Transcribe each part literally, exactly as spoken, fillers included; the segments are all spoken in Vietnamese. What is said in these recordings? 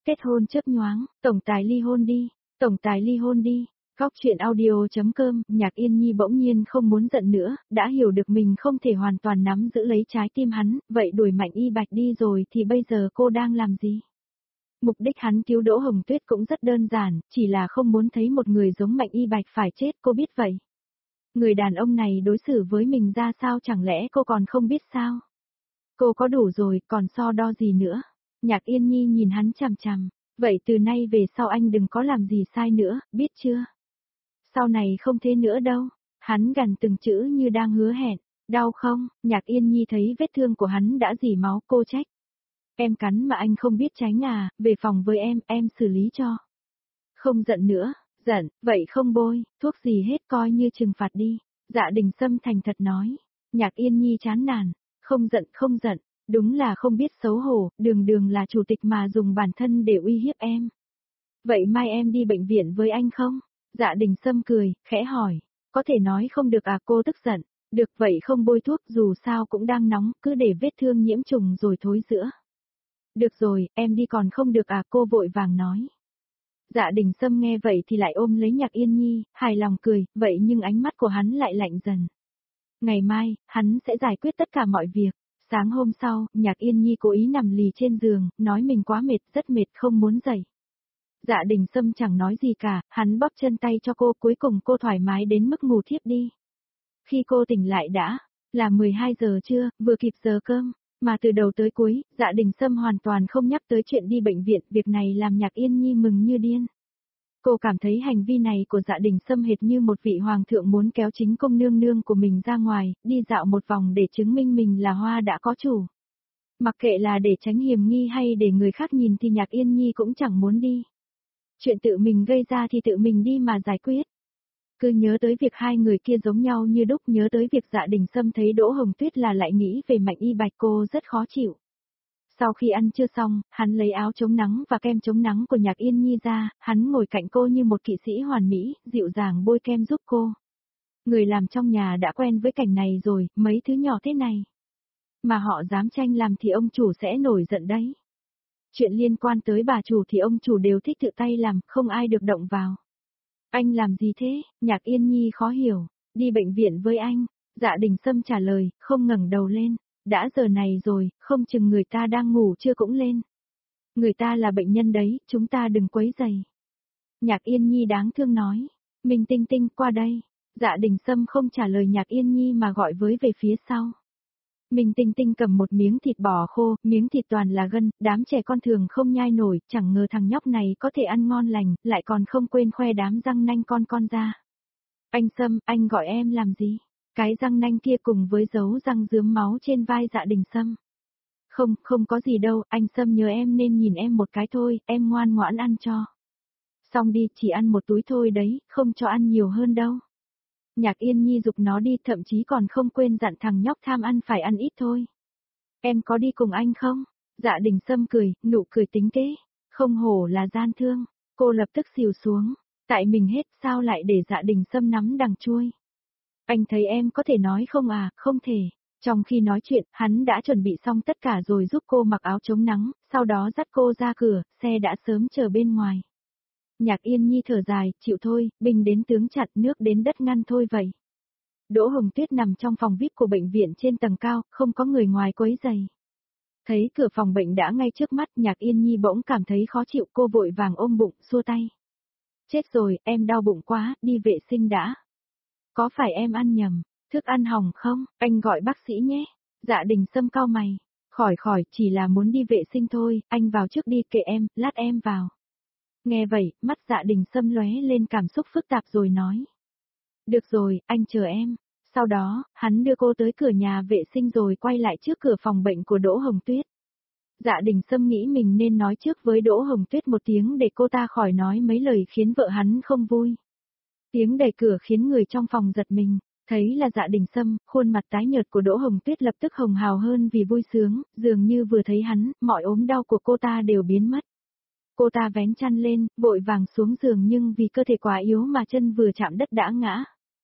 Kết hôn chớp nhoáng, tổng tài ly hôn đi, tổng tài ly hôn đi. Góc truyện audio.com, Nhạc Yên Nhi bỗng nhiên không muốn giận nữa, đã hiểu được mình không thể hoàn toàn nắm giữ lấy trái tim hắn, vậy đuổi Mạnh Y Bạch đi rồi thì bây giờ cô đang làm gì? Mục đích hắn cứu Đỗ Hồng Tuyết cũng rất đơn giản, chỉ là không muốn thấy một người giống Mạnh Y Bạch phải chết, cô biết vậy. Người đàn ông này đối xử với mình ra sao chẳng lẽ cô còn không biết sao? Cô có đủ rồi, còn so đo gì nữa? Nhạc Yên Nhi nhìn hắn chằm chằm, vậy từ nay về sau anh đừng có làm gì sai nữa, biết chưa? Sau này không thế nữa đâu, hắn gằn từng chữ như đang hứa hẹn, đau không? Nhạc Yên Nhi thấy vết thương của hắn đã rỉ máu, cô trách. Em cắn mà anh không biết tránh à, về phòng với em, em xử lý cho. Không giận nữa, giận, vậy không bôi, thuốc gì hết coi như trừng phạt đi. Dạ Đình Sâm thành thật nói. Nhạc Yên Nhi chán nản, không giận không giận, đúng là không biết xấu hổ, đường đường là chủ tịch mà dùng bản thân để uy hiếp em. Vậy mai em đi bệnh viện với anh không? Dạ Đình Sâm cười, khẽ hỏi, có thể nói không được à? Cô tức giận, được vậy không bôi thuốc dù sao cũng đang nóng, cứ để vết thương nhiễm trùng rồi thối rữa. Được rồi, em đi còn không được à? Cô vội vàng nói. Dạ Đình Sâm nghe vậy thì lại ôm lấy Nhạc Yên Nhi, hài lòng cười, vậy nhưng ánh mắt của hắn lại lạnh dần. Ngày mai, hắn sẽ giải quyết tất cả mọi việc. Sáng hôm sau, Nhạc Yên Nhi cố ý nằm lì trên giường, nói mình quá mệt, rất mệt không muốn dậy. Dạ Đình Sâm chẳng nói gì cả, hắn bóp chân tay cho cô, cuối cùng cô thoải mái đến mức ngủ thiếp đi. Khi cô tỉnh lại đã là mười hai giờ trưa, vừa kịp giờ cơm, mà từ đầu tới cuối, Dạ Đình Sâm hoàn toàn không nhắc tới chuyện đi bệnh viện, việc này làm Nhạc Yên Nhi mừng như điên. Cô cảm thấy hành vi này của Dạ Đình Sâm hệt như một vị hoàng thượng muốn kéo chính công nương nương của mình ra ngoài, đi dạo một vòng để chứng minh mình là hoa đã có chủ. Mặc kệ là để tránh hiềm nghi hay để người khác nhìn thì Nhạc Yên Nhi cũng chẳng muốn đi. Chuyện tự mình gây ra thì tự mình đi mà giải quyết. Cứ nhớ tới việc hai người kia giống nhau như đúc, nhớ tới việc Dạ Đình Sâm thấy Đỗ Hồng Tuyết là lại nghĩ về Mạnh Y Bạch, cô rất khó chịu. Sau khi ăn trưa xong, hắn lấy áo chống nắng và kem chống nắng của Nhạc Yên Nhi ra, hắn ngồi cạnh cô như một kỵ sĩ hoàn mỹ, dịu dàng bôi kem giúp cô. Người làm trong nhà đã quen với cảnh này rồi, mấy thứ nhỏ thế này. Mà họ dám tranh làm thì ông chủ sẽ nổi giận đấy. Chuyện liên quan tới bà chủ thì ông chủ đều thích tự tay làm, không ai được động vào. Anh làm gì thế? Nhạc Yên Nhi khó hiểu. Đi bệnh viện với anh. Dạ Đình Sâm trả lời, không ngẩng đầu lên. Đã giờ này rồi, không chừng người ta đang ngủ chưa cũng lên. Người ta là bệnh nhân đấy, chúng ta đừng quấy rầy. Nhạc Yên Nhi đáng thương nói. Minh Tinh Tinh qua đây. Dạ Đình Sâm không trả lời Nhạc Yên Nhi mà gọi với về phía sau. Minh Tinh Tinh cầm một miếng thịt bò khô, miếng thịt toàn là gân, đám trẻ con thường không nhai nổi, chẳng ngờ thằng nhóc này có thể ăn ngon lành, lại còn không quên khoe đám răng nanh con con ra. Anh Sâm, anh gọi em làm gì? Cái răng nanh kia cùng với dấu răng rướm máu trên vai Dạ Đình Sâm. Không, không có gì đâu, anh Sâm nhớ em nên nhìn em một cái thôi, em ngoan ngoãn ăn cho. Xong đi, chỉ ăn một túi thôi đấy, không cho ăn nhiều hơn đâu. Nhạc Yên Nhi giục nó đi, thậm chí còn không quên dặn thằng nhóc tham ăn phải ăn ít thôi. Em có đi cùng anh không? Dạ Đình Sâm cười, nụ cười tính kế. Không hổ là gian thương. Cô lập tức xìu xuống. Tại mình hết sao lại để Dạ Đình Sâm nắm đằng chuôi. Anh thấy em có thể nói không à? Không thể. Trong khi nói chuyện, hắn đã chuẩn bị xong tất cả rồi giúp cô mặc áo chống nắng, sau đó dắt cô ra cửa, xe đã sớm chờ bên ngoài. Nhạc Yên Nhi thở dài, chịu thôi, binh đến tướng chặn, nước đến đất ngăn thôi vậy. Đỗ Hồng Tuyết nằm trong phòng vi ai pi của bệnh viện trên tầng cao, không có người ngoài quấy rầy. Thấy cửa phòng bệnh đã ngay trước mắt, Nhạc Yên Nhi bỗng cảm thấy khó chịu, cô vội vàng ôm bụng, xua tay. Chết rồi, em đau bụng quá, đi vệ sinh đã. Có phải em ăn nhầm, thức ăn hỏng không, anh gọi bác sĩ nhé. Dạ Đình Sâm cau mày. Khỏi khỏi, chỉ là muốn đi vệ sinh thôi, anh vào trước đi, kệ em, lát em vào. Nghe vậy, mắt Dạ Đình Sâm lóe lên cảm xúc phức tạp rồi nói. Được rồi, anh chờ em. Sau đó, hắn đưa cô tới cửa nhà vệ sinh rồi quay lại trước cửa phòng bệnh của Đỗ Hồng Tuyết. Dạ Đình Sâm nghĩ mình nên nói trước với Đỗ Hồng Tuyết một tiếng để cô ta khỏi nói mấy lời khiến vợ hắn không vui. Tiếng đẩy cửa khiến người trong phòng giật mình. Thấy là Dạ Đình Sâm, khuôn mặt tái nhợt của Đỗ Hồng Tuyết lập tức hồng hào hơn vì vui sướng, dường như vừa thấy hắn, mọi ốm đau của cô ta đều biến mất. Cô ta vén chăn lên, vội vàng xuống giường nhưng vì cơ thể quá yếu mà chân vừa chạm đất đã ngã.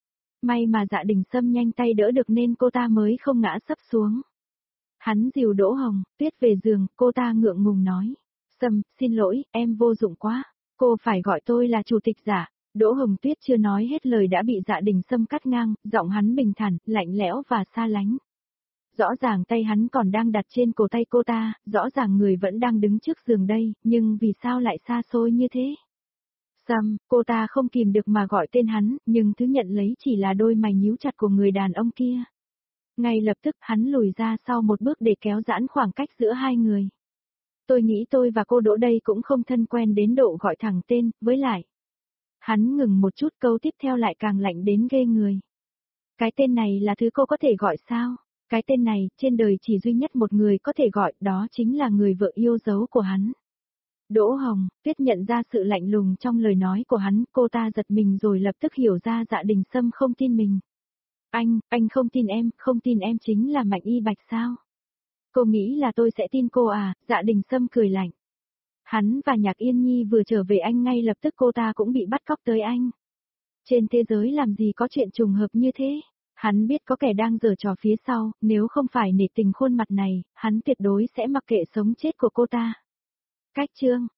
May mà Dạ Đình Sâm nhanh tay đỡ được nên cô ta mới không ngã sấp xuống. Hắn dìu Đỗ Hồng Tuyết về giường, cô ta ngượng ngùng nói. Sâm, xin lỗi, em vô dụng quá. Cô phải gọi tôi là chủ tịch giả. Đỗ Hồng Tuyết chưa nói hết lời đã bị Dạ Đình Sâm cắt ngang, giọng hắn bình thản, lạnh lẽo và xa lánh. Rõ ràng tay hắn còn đang đặt trên cổ tay cô ta, rõ ràng người vẫn đang đứng trước giường đây, nhưng vì sao lại xa xôi như thế? Sâm, cô ta không kìm được mà gọi tên hắn, nhưng thứ nhận lấy chỉ là đôi mày nhíu chặt của người đàn ông kia. Ngay lập tức hắn lùi ra sau một bước để kéo giãn khoảng cách giữa hai người. Tôi nghĩ tôi và cô Đỗ đây cũng không thân quen đến độ gọi thẳng tên, với lại. Hắn ngừng một chút, câu tiếp theo lại càng lạnh đến ghê người. Cái tên này là thứ cô có thể gọi sao? Cái tên này, trên đời chỉ duy nhất một người có thể gọi, đó chính là người vợ yêu dấu của hắn. Đỗ Hồng Tuyết nhận ra sự lạnh lùng trong lời nói của hắn, cô ta giật mình rồi lập tức hiểu ra Dạ Đình Sâm không tin mình. Anh, anh không tin em, không tin em chính là Mạnh Y Bạch sao? Cô nghĩ là tôi sẽ tin cô à? Dạ Đình Sâm cười lạnh. Hắn và Nhạc Yên Nhi vừa trở về anh, ngay lập tức cô ta cũng bị bắt cóc tới anh. Trên thế giới làm gì có chuyện trùng hợp như thế? Hắn biết có kẻ đang giở trò phía sau, nếu không phải nể tình khuôn mặt này, hắn tuyệt đối sẽ mặc kệ sống chết của cô ta. Cách chương